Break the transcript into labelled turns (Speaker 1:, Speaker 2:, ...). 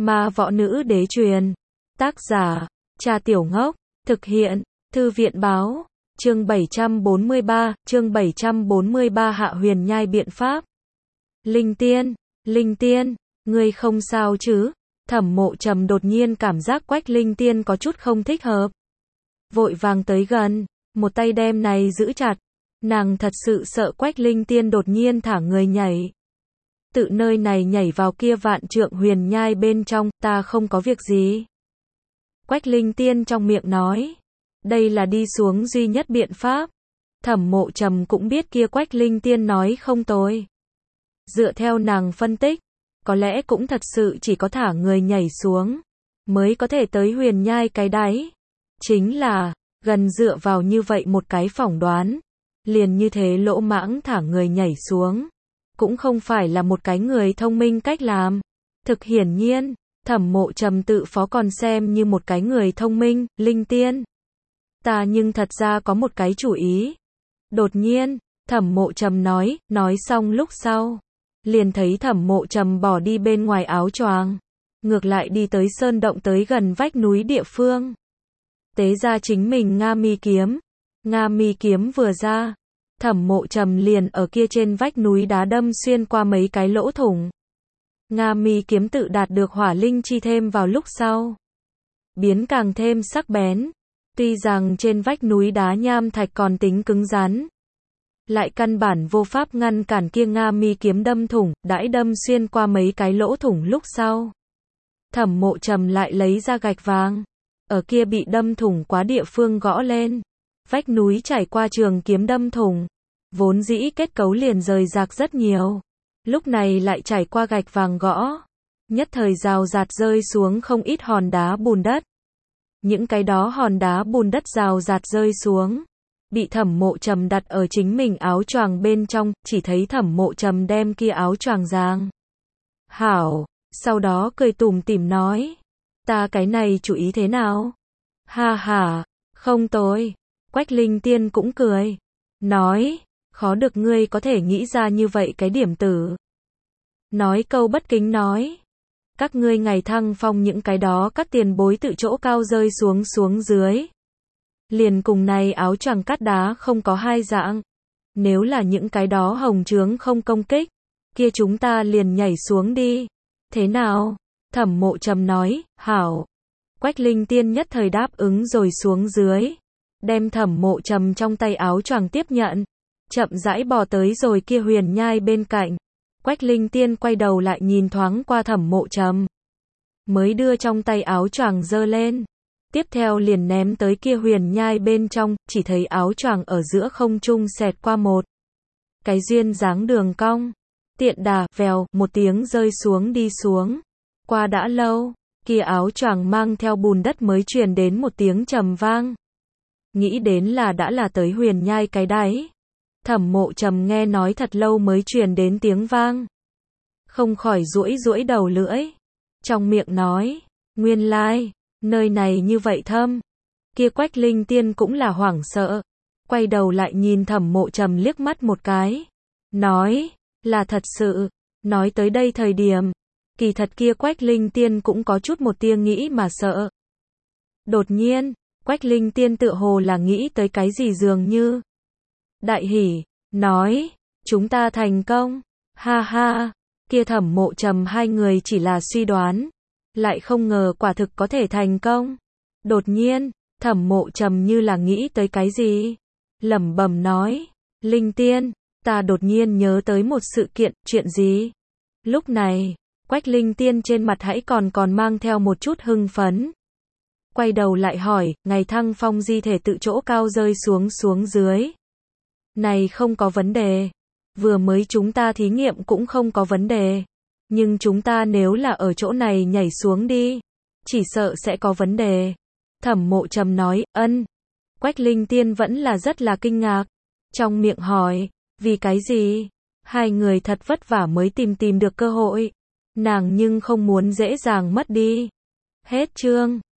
Speaker 1: Ma võ nữ đế truyền. Tác giả, Cha Tiểu Ngốc. Thực hiện, Thư viện báo. Chương 743, Hạ Huyền Nhai biện pháp. Linh Tiên, ngươi không sao chứ? Thẩm Mộ Trầm đột nhiên cảm giác Quách Linh Tiên có chút không thích hợp. Vội vàng tới gần, một tay đem này giữ chặt. Nàng thật sự sợ Quách Linh Tiên đột nhiên thả người nhảy. Tự nơi này nhảy vào kia vạn trượng huyền nhai bên trong, ta không có việc gì. Quách Linh Tiên trong miệng nói. Đây là đi xuống duy nhất biện pháp. Thẩm Mộ Trầm cũng biết kia Quách Linh Tiên nói không tồi. Dựa theo nàng phân tích, có lẽ cũng thật sự chỉ có thả người nhảy xuống, mới có thể tới huyền nhai cái đáy. Chính là, gần dựa vào như vậy một cái phỏng đoán, liền như thế lỗ mãng thả người nhảy xuống, cũng không phải là một cái người thông minh cách làm. Thực hiển nhiên, Thẩm Mộ Trầm tự phó còn xem như một cái người thông minh. Linh Tiên, ta nhưng thật ra có một cái chủ ý. Đột nhiên, Thẩm Mộ Trầm nói xong lúc sau, liền thấy Thẩm Mộ Trầm bỏ đi bên ngoài áo choàng, ngược lại đi tới sơn động tới gần vách núi địa phương. Tế ra chính mình Nga Mi kiếm. Nga Mi kiếm vừa ra, Thẩm Mộ Trầm liền ở kia trên vách núi đá đâm xuyên qua mấy cái lỗ thủng. Nga Mi kiếm tự đạt được hỏa linh chi thêm vào lúc sau, biến càng thêm sắc bén. Tuy rằng trên vách núi đá nham thạch còn tính cứng rắn, lại căn bản vô pháp ngăn cản kia Nga Mi kiếm đâm thủng. Đãi đâm xuyên qua mấy cái lỗ thủng lúc sau, Thẩm Mộ Trầm lại lấy ra gạch vàng, ở kia bị đâm thủng quá địa phương gõ lên. Vách núi trải qua trường kiếm đâm thủng, vốn dĩ kết cấu liền rời rạc rất nhiều, lúc này lại trải qua gạch vàng gõ, nhất thời rào rạt rơi xuống không ít hòn đá bùn đất. Những cái đó hòn đá bùn đất rào rạt rơi xuống, bị Thẩm Mộ Trầm đặt ở chính mình áo choàng bên trong. Chỉ thấy Thẩm Mộ Trầm đem kia áo choàng giang hảo, sau đó cười tủm tỉm nói, ta cái này chủ ý thế nào? Ha ha, không tồi. Quách Linh Tiên cũng cười, nói, khó được ngươi có thể nghĩ ra như vậy cái điểm tử. Nói câu bất kính nói, các ngươi ngày thăng phong những cái đó các tiền bối tự chỗ cao rơi xuống dưới, liền cùng này áo choàng cắt đá không có hai dạng. Nếu là những cái đó hồng trướng không công kích, kia chúng ta liền nhảy xuống đi. Thế nào? Thẩm Mộ Trầm nói, hảo. Quách Linh Tiên nhất thời đáp ứng rồi xuống dưới, đem Thẩm Mộ Trầm trong tay áo choàng tiếp nhận, chậm rãi bò tới rồi kia huyền nhai bên cạnh. Quách Linh Tiên quay đầu lại nhìn thoáng qua Thẩm Mộ Trầm, mới đưa trong tay áo choàng giơ lên, tiếp theo liền ném tới kia huyền nhai bên trong. Chỉ thấy áo choàng ở giữa không trung xẹt qua một cái duyên dáng đường cong, tiện đà, vèo, một tiếng rơi xuống đi xuống. Qua đã lâu, kia áo choàng mang theo bùn đất mới truyền đến một tiếng trầm vang. Nghĩ đến là đã là tới huyền nhai cái đáy. Thẩm Mộ Trầm nghe nói thật lâu mới truyền đến tiếng vang, không khỏi duỗi đầu lưỡi, trong miệng nói, nguyên lai, nơi này như vậy thâm. Kia Quách Linh Tiên cũng là hoảng sợ, quay đầu lại nhìn Thẩm Mộ Trầm liếc mắt một cái, nói, là thật sự. Nói tới đây thời điểm, kỳ thật kia Quách Linh Tiên cũng có chút một tia nghĩ mà sợ. Đột nhiên, Quách Linh Tiên tựa hồ là nghĩ tới cái gì dường như đại hỉ, nói, chúng ta thành công. Ha ha, kia Thẩm Mộ Trầm hai người chỉ là suy đoán, lại không ngờ quả thực có thể thành công. Đột nhiên, Thẩm Mộ Trầm như là nghĩ tới cái gì, lẩm bẩm nói, Linh Tiên, ta đột nhiên nhớ tới một sự kiện. Chuyện gì? Lúc này, Quách Linh Tiên trên mặt hãy còn mang theo một chút hưng phấn, quay đầu lại hỏi, ngày thăng phong di thể tự chỗ cao rơi xuống dưới, này không có vấn đề. Vừa mới chúng ta thí nghiệm cũng không có vấn đề, nhưng chúng ta nếu là ở chỗ này nhảy xuống đi, chỉ sợ sẽ có vấn đề. Thẩm Mộ Trầm nói, ân. Quách Linh Tiên vẫn là rất là kinh ngạc, trong miệng hỏi, vì cái gì? Hai người thật vất vả mới tìm được cơ hội, nàng nhưng không muốn dễ dàng mất đi. Hết chương.